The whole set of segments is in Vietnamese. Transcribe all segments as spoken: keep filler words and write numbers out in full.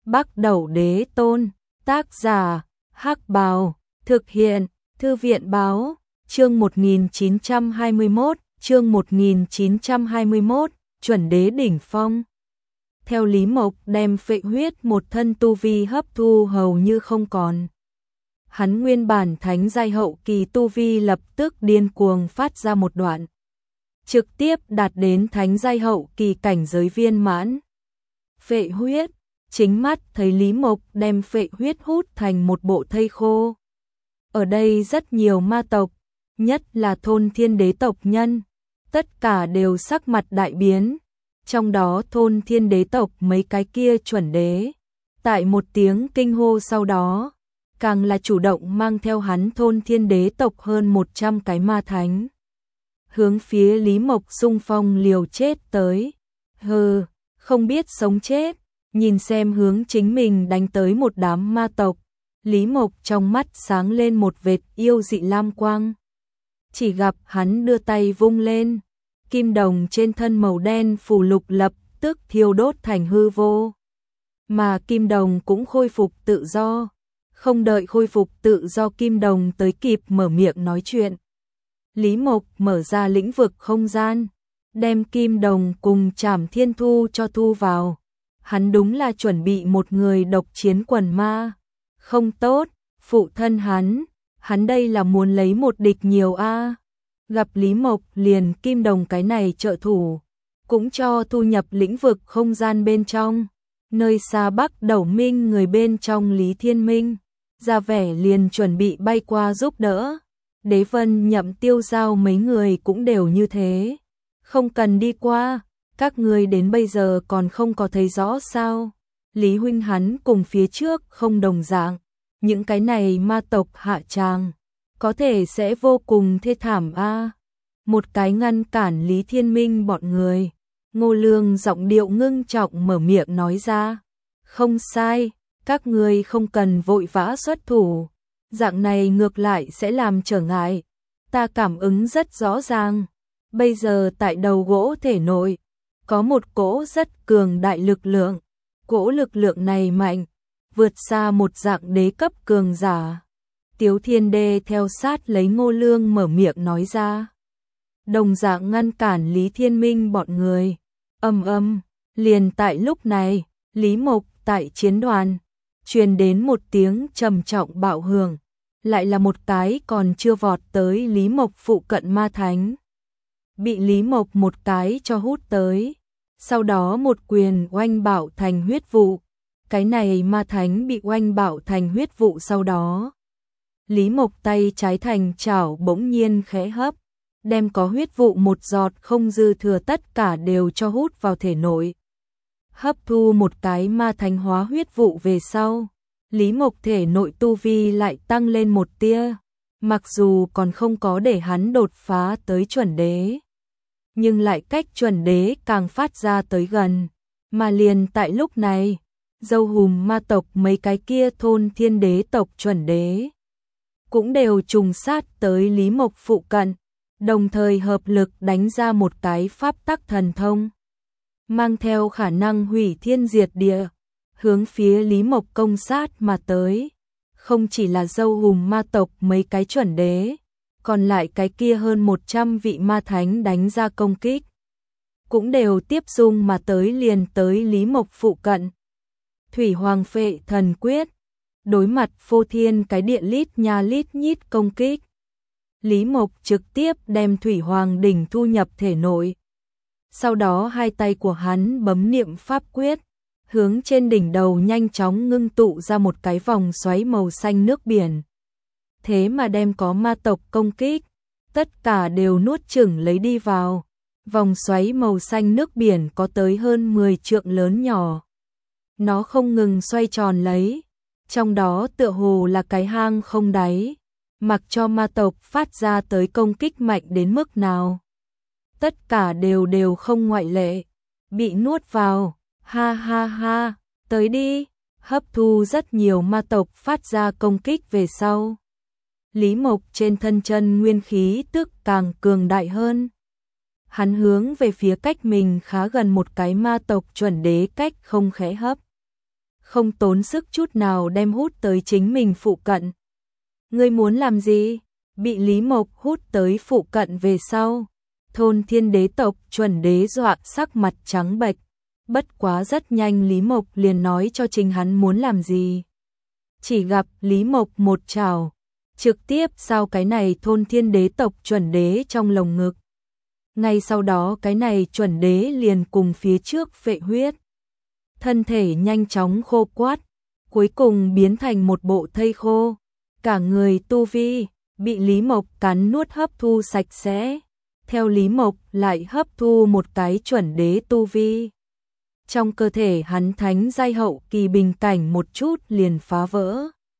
Bắc Đẩu Đế Tôn, tác giả, Hắc Bào, thực hiện, Thư viện Báo, chương một nghìn chín trăm hai mươi mốt, chương một nghìn chín trăm hai mươi mốt, chuẩn đế đỉnh phong. Theo Lý Mộc đem phệ huyết một thân tu vi hấp thu hầu như không còn. Hắn nguyên bản thánh giai hậu kỳ tu vi lập tức điên cuồng phát ra một đoạn. Trực tiếp đạt đến thánh giai hậu kỳ cảnh giới viên mãn. Phệ huyết, chính mắt thấy Lý Mộc đem phệ huyết hút thành một bộ thây khô. Ở đây rất nhiều ma tộc, nhất là thôn thiên đế tộc nhân, tất cả đều sắc mặt đại biến. Trong đó thôn thiên đế tộc mấy cái kia chuẩn đế, tại một tiếng kinh hô sau đó, càng là chủ động mang theo hắn thôn thiên đế tộc hơn một trăm cái ma thánh. Hướng phía Lý Mộc xung phong liều chết tới. Hừ, không biết sống chết, nhìn xem hướng chính mình đánh tới một đám ma tộc. Lý Mộc trong mắt sáng lên một vệt yêu dị lam quang. Chỉ gặp hắn đưa tay vung lên, kim đồng trên thân màu đen phù lục lập tức thiêu đốt thành hư vô. Mà kim đồng cũng khôi phục tự do. Không đợi khôi phục tự do kim đồng tới kịp mở miệng nói chuyện. Lý Mộc mở ra lĩnh vực không gian, đem kim đồng cùng Trảm Thiên Thu cho thu vào. Hắn đúng là chuẩn bị một người độc chiến quần ma. Không tốt, phụ thân hắn, hắn đây là muốn lấy một địch nhiều a. Gặp Lý Mộc liền kim đồng cái này trợ thủ, cũng cho thu nhập lĩnh vực không gian bên trong. Nơi xa Bắc Đẩu Minh người bên trong Lý Thiên Minh, ra vẻ liền chuẩn bị bay qua giúp đỡ. Đế Vân Nhậm Tiêu Giao mấy người cũng đều như thế. Không cần đi qua, các người đến bây giờ còn không có thấy rõ sao. Lý huynh hắn cùng phía trước không đồng dạng. Những cái này ma tộc hạ tràng, có thể sẽ vô cùng thê thảm a. Một cái ngăn cản Lý Thiên Minh bọn người. Ngô Lương giọng điệu ngưng trọng mở miệng nói ra. Không sai, các người không cần vội vã xuất thủ. Dạng này ngược lại sẽ làm trở ngại. Ta cảm ứng rất rõ ràng. Bây giờ tại đầu gỗ thể nội, có một cỗ rất cường đại lực lượng. Cỗ lực lượng này mạnh, vượt xa một dạng đế cấp cường giả. Tiếu Thiên Đê theo sát lấy Ngô Lương mở miệng nói ra. Đồng dạng ngăn cản Lý Thiên Minh bọn người. Âm âm, liền tại lúc này, Lý Mộc tại chiến đoàn, truyền đến một tiếng trầm trọng bạo hưởng. Lại là một cái còn chưa vọt tới Lý Mộc phụ cận ma thánh. Bị Lý Mộc một cái cho hút tới. Sau đó một quyền oanh bạo thành huyết vụ. Cái này ma thánh bị oanh bạo thành huyết vụ sau đó. Lý Mộc tay trái thành chảo bỗng nhiên khẽ hấp. Đem có huyết vụ một giọt không dư thừa tất cả đều cho hút vào thể nội. Hấp thu một cái ma thánh hóa huyết vụ về sau. Lý Mộc thể nội tu vi lại tăng lên một tia. Mặc dù còn không có để hắn đột phá tới chuẩn đế. Nhưng lại cách chuẩn đế càng phát ra tới gần. Mà liền tại lúc này, dâu hùm ma tộc mấy cái kia thôn thiên đế tộc chuẩn đế cũng đều trùng sát tới Lý Mộc phụ cận, đồng thời hợp lực đánh ra một cái pháp tắc thần thông, mang theo khả năng hủy thiên diệt địa, hướng phía Lý Mộc công sát mà tới. Không chỉ là dâu hùm ma tộc mấy cái chuẩn đế, còn lại cái kia hơn một trăm vị ma thánh đánh ra công kích, cũng đều tiếp dung mà tới liền tới Lý Mộc phụ cận. Thủy Hoàng Phệ Thần Quyết, đối mặt phô thiên cái địa lít nha lít nhít công kích. Lý Mộc trực tiếp đem Thủy Hoàng đỉnh thu nhập thể nội. Sau đó hai tay của hắn bấm niệm pháp quyết, hướng trên đỉnh đầu nhanh chóng ngưng tụ ra một cái vòng xoáy màu xanh nước biển. Thế mà đem có ma tộc công kích, tất cả đều nuốt chửng lấy đi vào. Vòng xoáy màu xanh nước biển có tới hơn mười trượng lớn nhỏ. Nó không ngừng xoay tròn lấy, trong đó tựa hồ là cái hang không đáy, mặc cho ma tộc phát ra tới công kích mạnh đến mức nào. Tất cả đều đều không ngoại lệ, bị nuốt vào, ha ha ha, tới đi, hấp thu rất nhiều ma tộc phát ra công kích về sau. Lý Mộc trên thân chân nguyên khí tức càng cường đại hơn. Hắn hướng về phía cách mình khá gần một cái ma tộc chuẩn đế cách không khẽ hấp. không tốn sức chút nào đem hút tới chính mình phụ cận. Ngươi muốn làm gì? Bị Lý Mộc hút tới phụ cận về sau. Thôn Thiên Đế tộc chuẩn đế dọa sắc mặt trắng bệch. Bất quá rất nhanh Lý Mộc liền nói cho chính hắn muốn làm gì. Chỉ gặp Lý Mộc một chảo, trực tiếp sao cái này Thôn Thiên Đế tộc chuẩn đế trong lồng ngực. Ngay sau đó cái này chuẩn đế liền cùng phía trước phệ huyết. Thân thể nhanh chóng khô quát, cuối cùng biến thành một bộ thây khô. Cả người tu vi, bị Lý Mộc cắn nuốt hấp thu sạch sẽ. Theo Lý Mộc lại hấp thu một cái chuẩn đế tu vi. Trong cơ thể hắn thánh giai hậu kỳ bình cảnh một chút liền phá vỡ.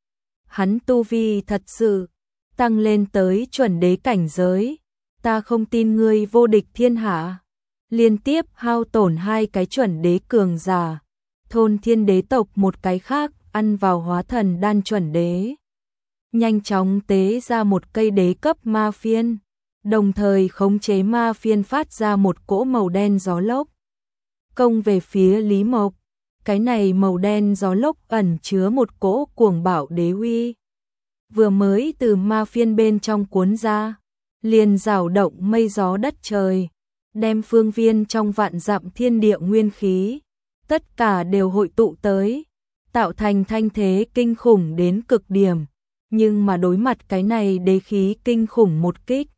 Hắn tu vi thật sự tăng lên tới chuẩn đế cảnh giới. Ta không tin ngươi vô địch thiên hạ. Liên tiếp hao tổn hai cái chuẩn đế cường giả. Thôn Thiên Đế tộc một cái khác ăn vào hóa thần đan chuẩn đế. Nhanh chóng tế ra một cây đế cấp ma phiên. Đồng thời khống chế ma phiên phát ra một cỗ màu đen gió lốc. Công về phía Lý Mộc. Cái này màu đen gió lốc ẩn chứa một cỗ cuồng bạo đế uy. Vừa mới từ ma phiên bên trong cuốn ra, liền rào động mây gió đất trời, đem phương viên trong vạn dặm thiên địa nguyên khí, tất cả đều hội tụ tới, tạo thành thanh thế kinh khủng đến cực điểm. Nhưng mà đối mặt cái này đế khí kinh khủng một kích,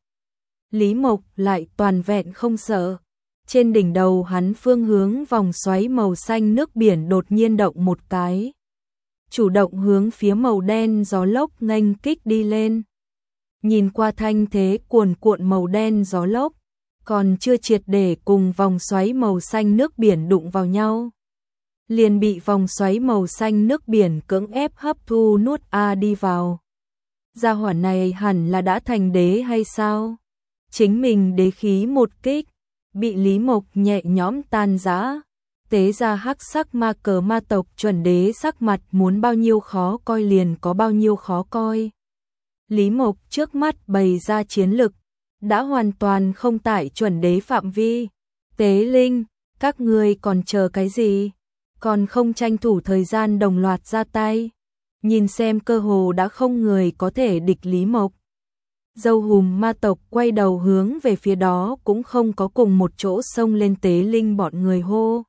Lý Mộc lại toàn vẹn không sợ. Trên đỉnh đầu hắn phương hướng vòng xoáy màu xanh nước biển đột nhiên động một cái. Chủ động hướng phía màu đen gió lốc nghênh kích đi lên. Nhìn qua thanh thế cuồn cuộn màu đen gió lốc, còn chưa triệt để cùng vòng xoáy màu xanh nước biển đụng vào nhau. Liền bị vòng xoáy màu xanh nước biển cưỡng ép hấp thu nuốt a đi vào. Gia hỏa này hẳn là đã thành đế hay sao? Chính mình đế khí một kích, bị Lý Mộc nhẹ nhõm tan rã. Tế ra hắc sắc ma cờ ma tộc chuẩn đế sắc mặt muốn bao nhiêu khó coi liền có bao nhiêu khó coi. Lý Mộc trước mắt bày ra chiến lực, đã hoàn toàn không tại chuẩn đế phạm vi. Tế Linh, các ngươi còn chờ cái gì? Còn không tranh thủ thời gian đồng loạt ra tay. Nhìn xem cơ hồ đã không người có thể địch Lý Mộc. Dâu hùm ma tộc quay đầu hướng về phía đó cũng không có cùng một chỗ xông lên Tế Linh bọn người hô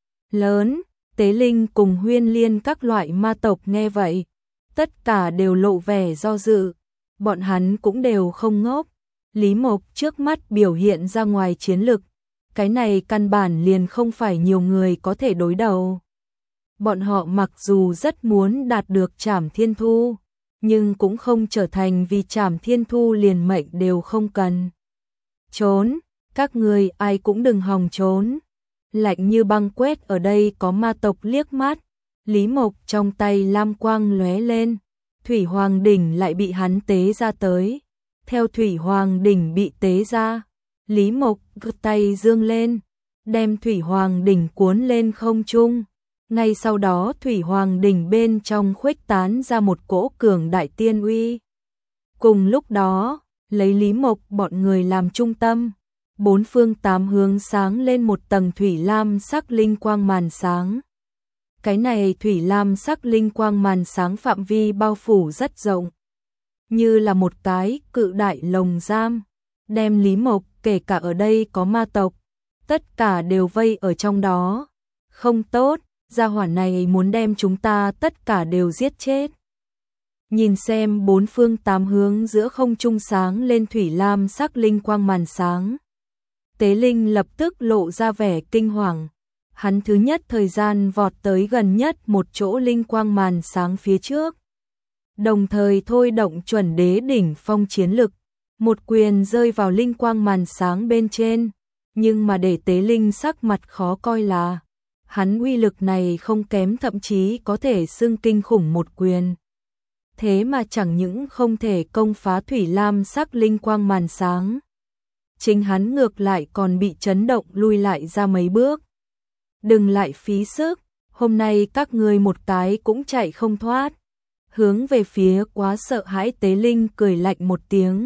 lớn. Tế Linh cùng Huyên Liên các loại ma tộc nghe vậy, tất cả đều lộ vẻ do dự. Bọn hắn cũng đều không ngốc. Lý Mộc trước mắt biểu hiện ra ngoài chiến lực, cái này căn bản liền không phải nhiều người có thể đối đầu. Bọn họ mặc dù rất muốn đạt được Trảm Thiên Thu, nhưng cũng không trở thành vì Trảm Thiên Thu liền mệnh đều không cần. Trốn, các người ai cũng đừng hòng trốn. Lạnh như băng quét ở đây có ma tộc liếc mắt. Lý Mộc trong tay lam quang lóe lên, Thủy Hoàng đỉnh lại bị hắn tế ra tới. Theo Thủy Hoàng đỉnh bị tế ra, Lý Mộc gật tay dương lên, đem Thủy Hoàng đỉnh cuốn lên không trung. Ngay sau đó Thủy Hoàng đỉnh bên trong khuếch tán ra một cỗ cường đại tiên uy. Cùng lúc đó, lấy Lý Mộc bọn người làm trung tâm, bốn phương tám hướng sáng lên một tầng thủy lam sắc linh quang màn sáng. Cái này thủy lam sắc linh quang màn sáng phạm vi bao phủ rất rộng, như là một cái cự đại lồng giam, đem Lý Mộc kể cả ở đây có ma tộc, tất cả đều vây ở trong đó. Không tốt, gia hỏa này muốn đem chúng ta tất cả đều giết chết. Nhìn xem bốn phương tám hướng giữa không trung sáng lên thủy lam sắc linh quang màn sáng, Tế Linh lập tức lộ ra vẻ kinh hoàng. Hắn thứ nhất thời gian vọt tới gần nhất một chỗ linh quang màn sáng phía trước, đồng thời thôi động chuẩn đế đỉnh phong chiến lực, một quyền rơi vào linh quang màn sáng bên trên. Nhưng mà để Tế Linh sắc mặt khó coi là, hắn uy lực này không kém, thậm chí có thể xưng kinh khủng một quyền. Thế mà chẳng những không thể công phá thủy lam sắc linh quang màn sáng, chính hắn ngược lại còn bị chấn động lui lại ra mấy bước. Đừng lại phí sức, hôm nay các ngươi một cái cũng chạy không thoát. Hướng về phía quá sợ hãi Tế Linh cười lạnh một tiếng.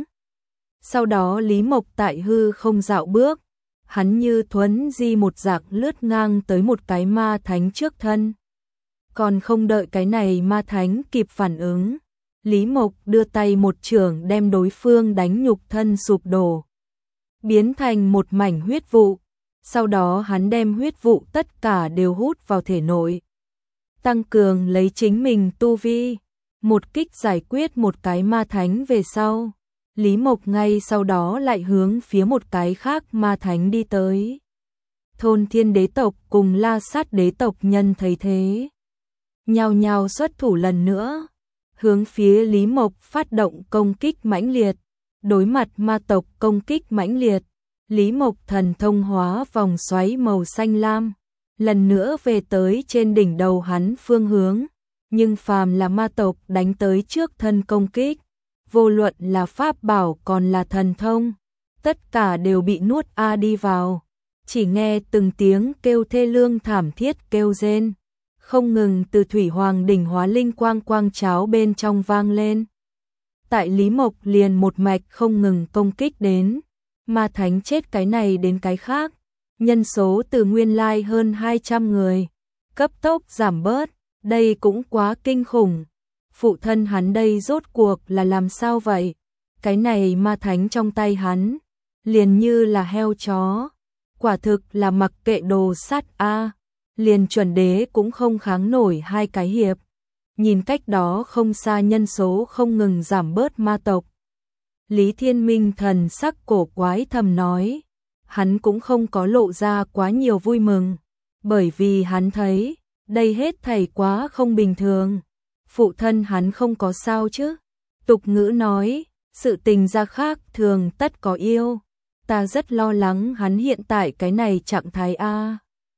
Sau đó Lý Mộc tại hư không dạo bước, hắn như thuấn di một dạng lướt ngang tới một cái ma thánh trước thân. Còn không đợi cái này ma thánh kịp phản ứng, Lý Mộc đưa tay một chưởng đem đối phương đánh nhục thân sụp đổ, biến thành một mảnh huyết vụ. Sau đó hắn đem huyết vụ tất cả đều hút vào thể nội, tăng cường lấy chính mình tu vi. Một kích giải quyết một cái ma thánh về sau, Lý Mộc ngay sau đó lại hướng phía một cái khác ma thánh đi tới. Thôn Thiên đế tộc cùng La Sát đế tộc nhân thấy thế, nhao nhao xuất thủ lần nữa, hướng phía Lý Mộc phát động công kích mãnh liệt. Đối mặt ma tộc công kích mãnh liệt, Lý Mộc thần thông hóa vòng xoáy màu xanh lam, lần nữa về tới trên đỉnh đầu hắn phương hướng. Nhưng phàm là ma tộc đánh tới trước thân công kích, vô luận là pháp bảo còn là thần thông, tất cả đều bị nuốt a đi vào. Chỉ nghe từng tiếng kêu thê lương thảm thiết kêu rên, không ngừng từ thủy hoàng đỉnh hóa linh quang quang cháo bên trong vang lên. Tại Lý Mộc liền một mạch không ngừng công kích đến, ma thánh chết cái này đến cái khác, nhân số từ nguyên lai hơn hai trăm người, cấp tốc giảm bớt. Đây cũng quá kinh khủng. Phụ thân hắn đây rốt cuộc là làm sao vậy? Cái này ma thánh trong tay hắn, liền như là heo chó. Quả thực là mặc kệ đồ sát a, liền chuẩn đế cũng không kháng nổi hai cái hiệp. Nhìn cách đó không xa nhân số không ngừng giảm bớt ma tộc, Lý Thiên Minh thần sắc cổ quái thầm nói, hắn cũng không có lộ ra quá nhiều vui mừng, bởi vì hắn thấy đây hết thảy quá không bình thường. Phụ thân hắn không có sao chứ? Tục ngữ nói, sự tình ra khác thường tất có yêu. Ta rất lo lắng hắn hiện tại cái này trạng thái a,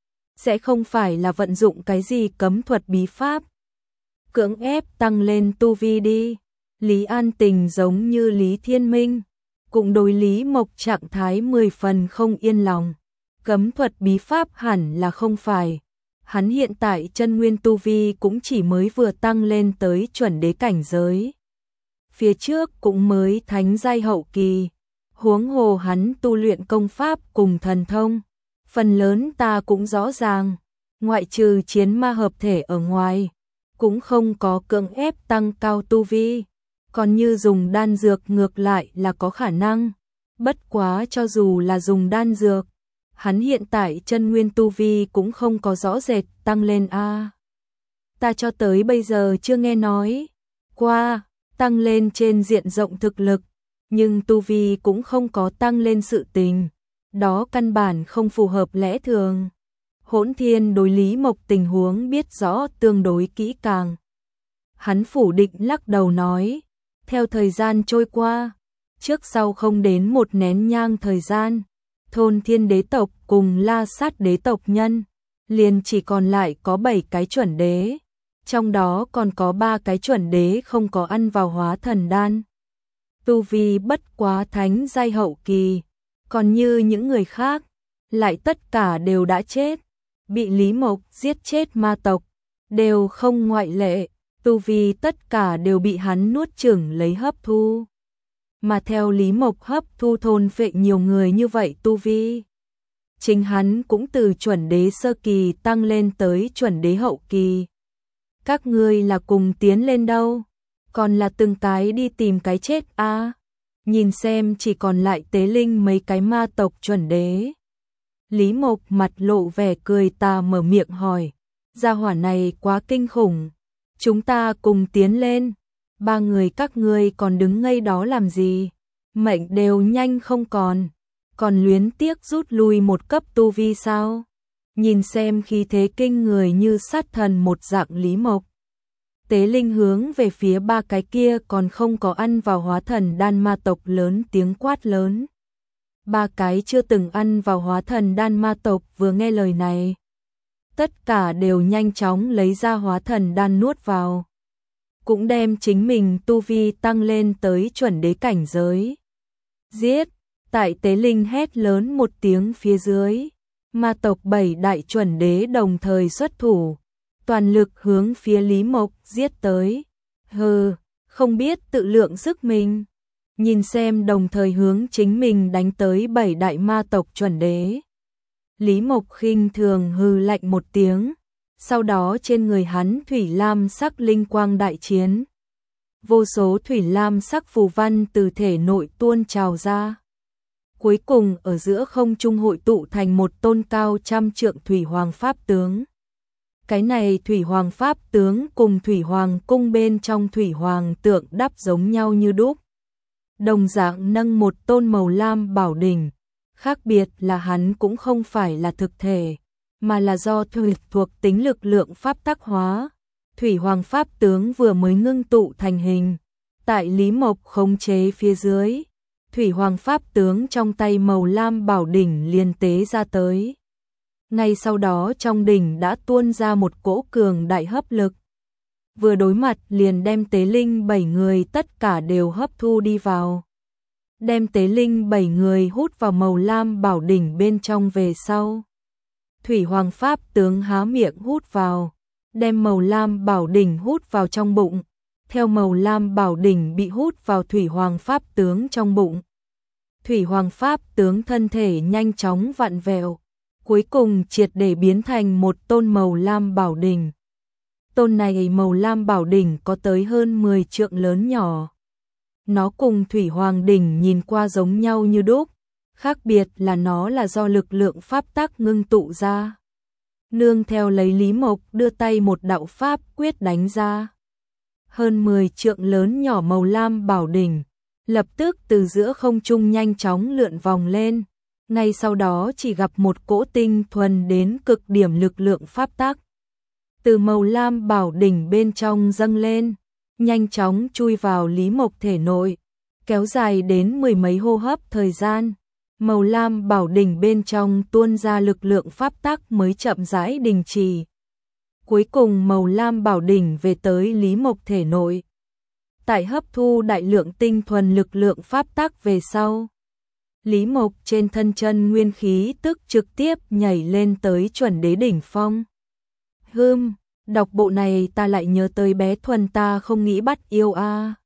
sẽ không phải là vận dụng cái gì cấm thuật bí pháp, cưỡng ép tăng lên tu vi đi. Lý An Tình giống như Lý Thiên Minh, cùng đối Lý Mộc trạng thái mười phần không yên lòng. Cấm thuật bí pháp hẳn là không phải. Hắn hiện tại chân nguyên tu vi cũng chỉ mới vừa tăng lên tới chuẩn đế cảnh giới. Phía trước cũng mới thánh giai hậu kỳ, huống hồ hắn tu luyện công pháp cùng thần thông. Phần lớn ta cũng rõ ràng, ngoại trừ chiến ma hợp thể ở ngoài, cũng không có cưỡng ép tăng cao tu vi. Còn như dùng đan dược ngược lại là có khả năng. Bất quá cho dù là dùng đan dược, hắn hiện tại chân nguyên tu vi cũng không có rõ rệt tăng lên a. Ta cho tới bây giờ chưa nghe nói qua tăng lên trên diện rộng thực lực, nhưng tu vi cũng không có tăng lên sự tình, đó căn bản không phù hợp lẽ thường. Hỗn Thiên đối Lý Mộc tình huống biết rõ tương đối kỹ càng. Hắn phủ định lắc đầu nói, theo thời gian trôi qua, trước sau không đến một nén nhang thời gian, Thôn Thiên đế tộc cùng La Sát đế tộc nhân liền chỉ còn lại có bảy cái chuẩn đế, trong đó còn có ba cái chuẩn đế không có ăn vào hóa thần đan. Tu vi bất quá thánh giai hậu kỳ, còn như những người khác, lại tất cả đều đã chết, bị Lý Mộc giết chết ma tộc, đều không ngoại lệ, tu vi tất cả đều bị hắn nuốt chửng lấy hấp thu. Mà theo Lý Mộc hấp thu thôn phệ nhiều người như vậy tu vi, chính hắn cũng từ chuẩn đế sơ kỳ tăng lên tới chuẩn đế hậu kỳ. Các ngươi là cùng tiến lên đâu, còn là từng cái đi tìm cái chết a? À? Nhìn xem chỉ còn lại tế linh mấy cái ma tộc chuẩn đế. Lý Mộc mặt lộ vẻ cười tà mở miệng hỏi, gia hỏa này quá kinh khủng, chúng ta cùng tiến lên. Ba người các ngươi còn đứng ngây đó làm gì? Mệnh đều nhanh không còn, còn luyến tiếc rút lui một cấp tu vi sao? Nhìn xem khí thế kinh người như sát thần một dạng Lý Mộc. Tế linh hướng về phía ba cái kia còn không có ăn vào hóa thần đan ma tộc lớn tiếng quát lớn. Ba cái chưa từng ăn vào hóa thần đan ma tộc vừa nghe lời này, tất cả đều nhanh chóng lấy ra hóa thần đan nuốt vào, cũng đem chính mình tu vi tăng lên tới chuẩn đế cảnh giới. Giết! Tại tế linh hét lớn một tiếng phía dưới, ma tộc bảy đại chuẩn đế đồng thời xuất thủ, toàn lực hướng phía Lý Mộc giết tới. Hừ, không biết tự lượng sức mình. Nhìn xem đồng thời hướng chính mình đánh tới bảy đại ma tộc chuẩn đế. Lý Mộc khinh thường hừ lạnh một tiếng, Sau đó trên người hắn thủy lam sắc linh quang đại chiến. Vô số thủy lam sắc phù văn từ thể nội tuôn trào ra. Cuối cùng ở giữa không trung hội tụ thành một tôn cao trăm trượng thủy hoàng pháp tướng. Cái này thủy hoàng pháp tướng cùng thủy hoàng cung bên trong thủy hoàng tượng đắp giống nhau như đúc. Đồng dạng nâng một tôn màu lam bảo đỉnh, khác biệt là hắn cũng không phải là thực thể, mà là do thủy thuộc tính lực lượng pháp tác hóa. Thủy hoàng pháp tướng vừa mới ngưng tụ thành hình, tại Lý Mộc khống chế phía dưới, thủy hoàng pháp tướng trong tay màu lam bảo đỉnh liền tế ra tới. Ngay sau đó trong đỉnh đã tuôn ra một cỗ cường đại hấp lực. Vừa đối mặt liền đem tế linh bảy người tất cả đều hấp thu đi vào. Đem tế linh bảy người hút vào màu lam bảo đỉnh bên trong về sau. Thủy hoàng pháp tướng há miệng hút vào, đem màu lam bảo đỉnh hút vào trong bụng. Theo màu lam bảo đỉnh bị hút vào thủy hoàng pháp tướng trong bụng. Thủy hoàng pháp tướng thân thể nhanh chóng vặn vẹo, cuối cùng triệt để biến thành một tôn màu lam bảo đỉnh. Tôn này màu lam bảo đỉnh có tới hơn mười trượng lớn nhỏ. Nó cùng thủy hoàng đỉnh nhìn qua giống nhau như đúc, khác biệt là nó là do lực lượng pháp tắc ngưng tụ ra. Nương theo lấy Lý Mộc đưa tay một đạo pháp quyết đánh ra. Hơn mười trượng lớn nhỏ màu lam bảo đỉnh, lập tức từ giữa không trung nhanh chóng lượn vòng lên. Ngay sau đó chỉ gặp một cỗ tinh thuần đến cực điểm lực lượng pháp tắc. Từ màu lam bảo đỉnh bên trong dâng lên, nhanh chóng chui vào Lý Mộc thể nội, kéo dài đến mười mấy hô hấp thời gian. Màu lam bảo đỉnh bên trong tuôn ra lực lượng pháp tắc mới chậm rãi đình chỉ. Cuối cùng màu lam bảo đỉnh về tới Lý Mộc thể nội. Tại hấp thu đại lượng tinh thuần lực lượng pháp tắc về sau, Lý Mộc trên thân chân nguyên khí tức trực tiếp nhảy lên tới chuẩn đế đỉnh phong. Hừm, đọc bộ này ta lại nhớ tới bé Thuần ta không nghĩ bắt yêu a. À.